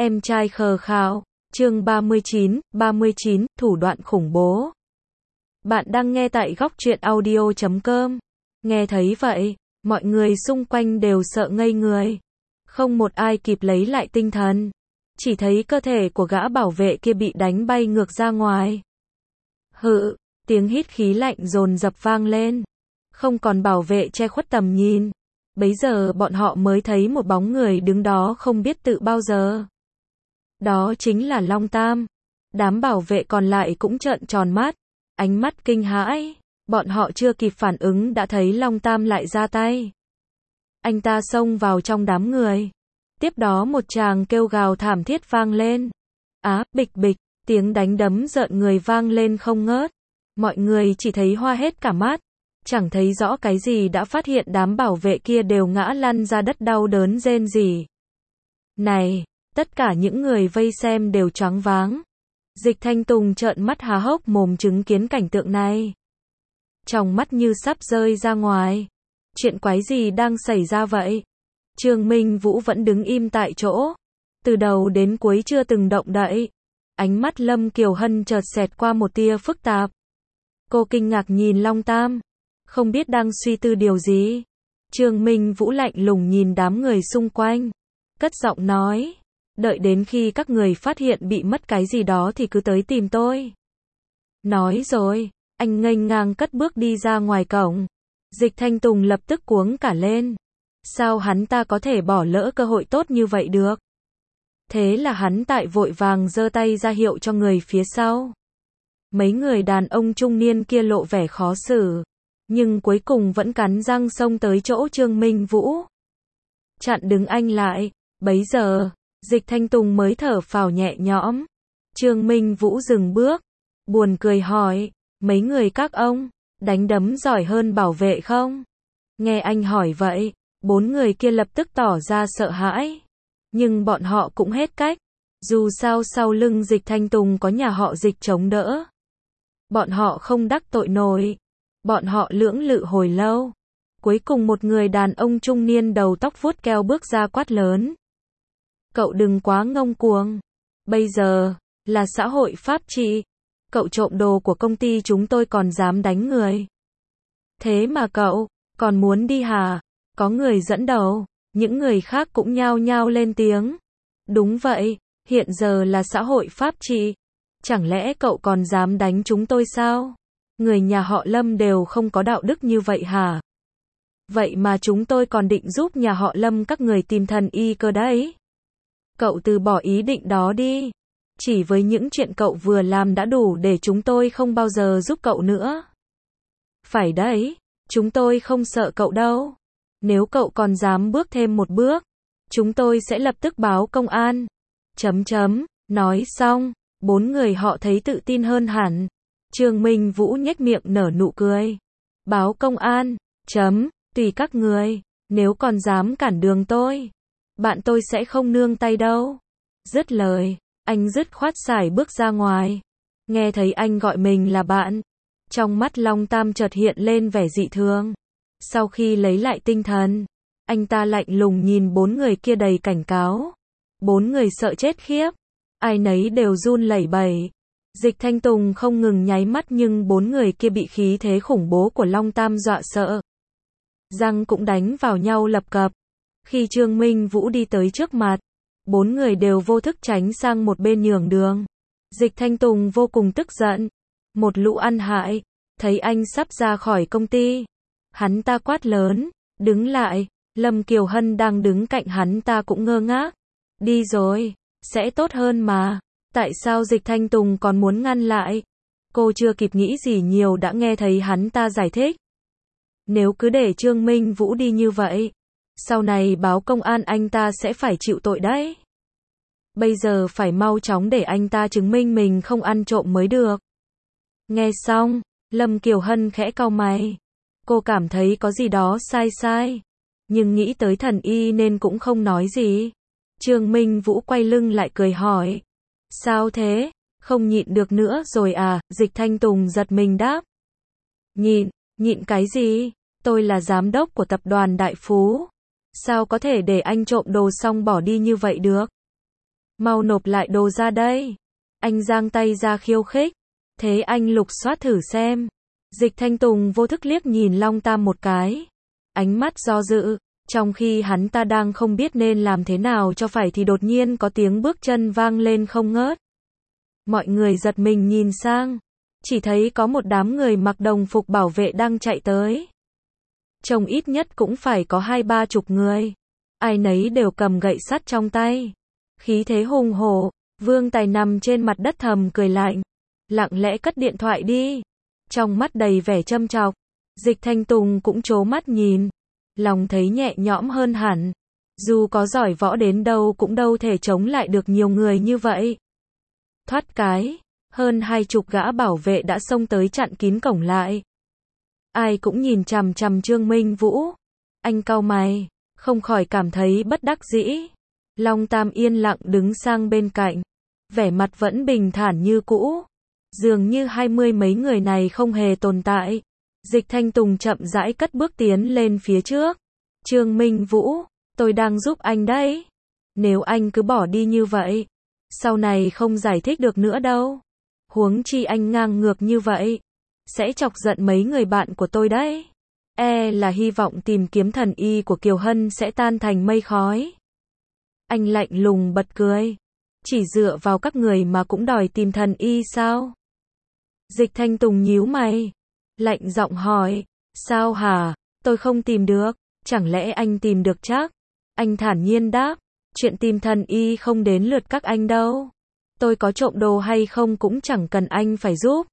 Em trai khờ khạo, chương 39, thủ đoạn khủng bố. Bạn đang nghe tại góc truyện audio.com. Nghe thấy vậy, mọi người xung quanh đều sợ ngây người. Không một ai kịp lấy lại tinh thần. Chỉ thấy cơ thể của gã bảo vệ kia bị đánh bay ngược ra ngoài. Hự, tiếng hít khí lạnh dồn dập vang lên. Không còn bảo vệ che khuất tầm nhìn. Bấy giờ bọn họ mới thấy một bóng người đứng đó không biết tự bao giờ. Đó chính là Long Tam. Đám bảo vệ còn lại cũng trợn tròn mắt, ánh mắt kinh hãi. Bọn họ chưa kịp phản ứng đã thấy Long Tam lại ra tay. Anh ta xông vào trong đám người. Tiếp đó một tràng kêu gào thảm thiết vang lên. Bịch bịch, tiếng đánh đấm rợn người vang lên không ngớt. Mọi người chỉ thấy hoa hết cả mắt. Chẳng thấy rõ cái gì đã phát hiện đám bảo vệ kia đều ngã lăn ra đất đau đớn rên rỉ. Này, tất cả những người vây xem đều choáng váng. Dịch Thanh Tùng trợn mắt há hốc mồm chứng kiến cảnh tượng này. Trong mắt như sắp rơi ra ngoài. Chuyện quái gì đang xảy ra vậy? Trương Minh Vũ vẫn đứng im tại chỗ. Từ đầu đến cuối chưa từng động đậy. Ánh mắt Lâm Kiều Hân chợt xẹt qua một tia phức tạp. Cô kinh ngạc nhìn Long Tam. Không biết đang suy tư điều gì. Trương Minh Vũ lạnh lùng nhìn đám người xung quanh. Cất giọng nói. Đợi đến khi các người phát hiện bị mất cái gì đó thì cứ tới tìm tôi. Nói rồi, anh nghênh ngang cất bước đi ra ngoài cổng. Dịch Thanh Tùng lập tức cuống cả lên. Sao hắn ta có thể bỏ lỡ cơ hội tốt như vậy được? Thế là hắn tại vội vàng giơ tay ra hiệu cho người phía sau. Mấy người đàn ông trung niên kia lộ vẻ khó xử. Nhưng cuối cùng vẫn cắn răng xông tới chỗ Trương Minh Vũ. Chặn đứng anh lại. Bấy giờ, Dịch Thanh Tùng mới thở phào nhẹ nhõm. Trương Minh Vũ dừng bước. Buồn cười hỏi. Mấy người các ông, đánh đấm giỏi hơn bảo vệ không? Nghe anh hỏi vậy, bốn người kia lập tức tỏ ra sợ hãi. Nhưng bọn họ cũng hết cách. Dù sao sau lưng Dịch Thanh Tùng có nhà họ Dịch chống đỡ. Bọn họ không đắc tội nổi. Bọn họ lưỡng lự hồi lâu. Cuối cùng một người đàn ông trung niên đầu tóc vuốt keo bước ra quát lớn. Cậu đừng quá ngông cuồng. Bây giờ, là xã hội pháp trị. Cậu trộm đồ của công ty chúng tôi còn dám đánh người. Thế mà cậu, còn muốn đi hả? Có người dẫn đầu, những người khác cũng nhao nhao lên tiếng. Đúng vậy, hiện giờ là xã hội pháp trị. Chẳng lẽ cậu còn dám đánh chúng tôi sao? Người nhà họ Lâm đều không có đạo đức như vậy hả? Vậy mà chúng tôi còn định giúp nhà họ Lâm các người tìm thần y cơ đấy. Cậu từ bỏ ý định đó đi. Chỉ với những chuyện cậu vừa làm đã đủ để chúng tôi không bao giờ giúp cậu nữa. Phải đấy, chúng tôi không sợ cậu đâu. Nếu cậu còn dám bước thêm một bước, chúng tôi sẽ lập tức báo công an. Nói xong, bốn người họ thấy tự tin hơn hẳn. Trương Minh Vũ nhếch miệng nở nụ cười. Báo công an, tùy các người, nếu còn dám cản đường tôi, bạn tôi sẽ không nương tay đâu. Dứt lời, anh dứt khoát sải bước ra ngoài. Nghe thấy anh gọi mình là bạn, trong mắt Long Tam chợt hiện lên vẻ dị thường. Sau khi lấy lại tinh thần, anh ta lạnh lùng nhìn bốn người kia đầy cảnh cáo. Bốn người sợ chết khiếp, ai nấy đều run lẩy bẩy. Dịch Thanh Tùng không ngừng nháy mắt nhưng bốn người kia bị khí thế khủng bố của Long Tam dọa sợ. Răng cũng đánh vào nhau lập cập. Khi Trương Minh Vũ đi tới trước mặt, bốn người đều vô thức tránh sang một bên nhường đường. Dịch Thanh Tùng vô cùng tức giận. Một lũ ăn hại, thấy anh sắp ra khỏi công ty. Hắn ta quát lớn, đứng lại. Lâm Kiều Hân đang đứng cạnh hắn ta cũng ngơ ngác. Đi rồi, sẽ tốt hơn mà. Tại sao Dịch Thanh Tùng còn muốn ngăn lại? Cô chưa kịp nghĩ gì nhiều đã nghe thấy hắn ta giải thích. Nếu cứ để Trương Minh Vũ đi như vậy, sau này báo công an anh ta sẽ phải chịu tội đấy. Bây giờ phải mau chóng để anh ta chứng minh mình không ăn trộm mới được. Nghe xong, Lâm Kiều Hân khẽ cau mày. Cô cảm thấy có gì đó sai, nhưng nghĩ tới thần y nên cũng không nói gì. Trương Minh Vũ quay lưng lại cười hỏi. Sao thế? Không nhịn được nữa rồi à? Dịch Thanh Tùng giật mình đáp. Nhịn cái gì? Tôi là giám đốc của tập đoàn Đại Phú. Sao có thể để anh trộm đồ xong bỏ đi như vậy được? Mau nộp lại đồ ra đây. Anh giang tay ra khiêu khích. Thế anh lục soát thử xem. Dịch Thanh Tùng vô thức liếc nhìn Long Tam một cái. Ánh mắt do dự. Trong khi hắn ta đang không biết nên làm thế nào cho phải thì đột nhiên có tiếng bước chân vang lên không ngớt. Mọi người giật mình nhìn sang. Chỉ thấy có một đám người mặc đồng phục bảo vệ đang chạy tới. Trông ít nhất cũng phải có 20-30 người. Ai nấy đều cầm gậy sắt trong tay. Khí thế hùng hổ. Vương Tài nằm trên mặt đất thầm cười lạnh. Lặng lẽ cất điện thoại đi. Trong mắt đầy vẻ châm chọc. Dịch Thanh Tùng cũng trố mắt nhìn. Lòng thấy nhẹ nhõm hơn hẳn. Dù có giỏi võ đến đâu cũng đâu thể chống lại được nhiều người như vậy. Thoát cái. Hơn 20 gã bảo vệ đã xông tới chặn kín cổng lại. Ai cũng nhìn chằm chằm Trương Minh Vũ. Anh cau mày. Không khỏi cảm thấy bất đắc dĩ. Long Tam yên lặng đứng sang bên cạnh. Vẻ mặt vẫn bình thản như cũ. Dường như 20 mấy người này không hề tồn tại. Dịch Thanh Tùng chậm rãi cất bước tiến lên phía trước. Trương Minh Vũ, tôi đang giúp anh đấy. Nếu anh cứ bỏ đi như vậy, sau này không giải thích được nữa đâu. Huống chi anh ngang ngược như vậy, sẽ chọc giận mấy người bạn của tôi đấy. Là hy vọng tìm kiếm thần y của Kiều Hân sẽ tan thành mây khói. Anh lạnh lùng bật cười. Chỉ dựa vào các người mà cũng đòi tìm thần y sao? Dịch Thanh Tùng nhíu mày. Lạnh giọng hỏi. Sao hả? Tôi không tìm được. Chẳng lẽ anh tìm được chắc? Anh thản nhiên đáp. Chuyện tìm thần y không đến lượt các anh đâu. Tôi có trộm đồ hay không cũng chẳng cần anh phải giúp.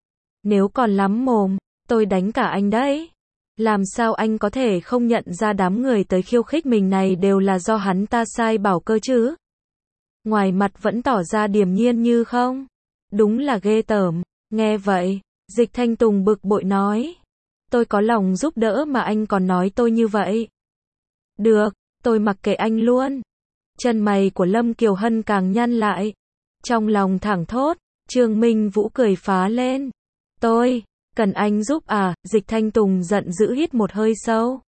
Nếu còn lắm mồm, tôi đánh cả anh đấy. Làm sao anh có thể không nhận ra đám người tới khiêu khích mình này đều là do hắn ta sai bảo cơ chứ? Ngoài mặt vẫn tỏ ra điềm nhiên như không. Đúng là ghê tởm. Nghe vậy, Dịch Thanh Tùng bực bội nói. Tôi có lòng giúp đỡ mà anh còn nói tôi như vậy. Được, tôi mặc kệ anh luôn. Chân mày của Lâm Kiều Hân càng nhăn lại. Trong lòng thẳng thốt, Trương Minh Vũ cười phá lên. Tôi, cần anh giúp à? Dịch Thanh Tùng giận dữ hít một hơi sâu.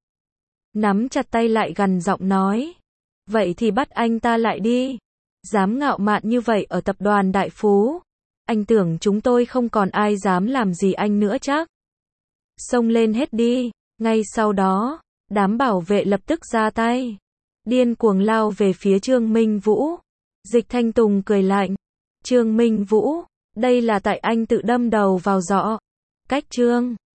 Nắm chặt tay lại gằn giọng nói. Vậy thì bắt anh ta lại đi. Dám ngạo mạn như vậy ở tập đoàn Đại Phú. Anh tưởng chúng tôi không còn ai dám làm gì anh nữa chắc. Xông lên hết đi. Ngay sau đó, đám bảo vệ lập tức ra tay. Điên cuồng lao về phía Trương Minh Vũ. Dịch Thanh Tùng cười lạnh. Trương Minh Vũ, đây là tại anh tự đâm đầu vào giỏ. Cách Trương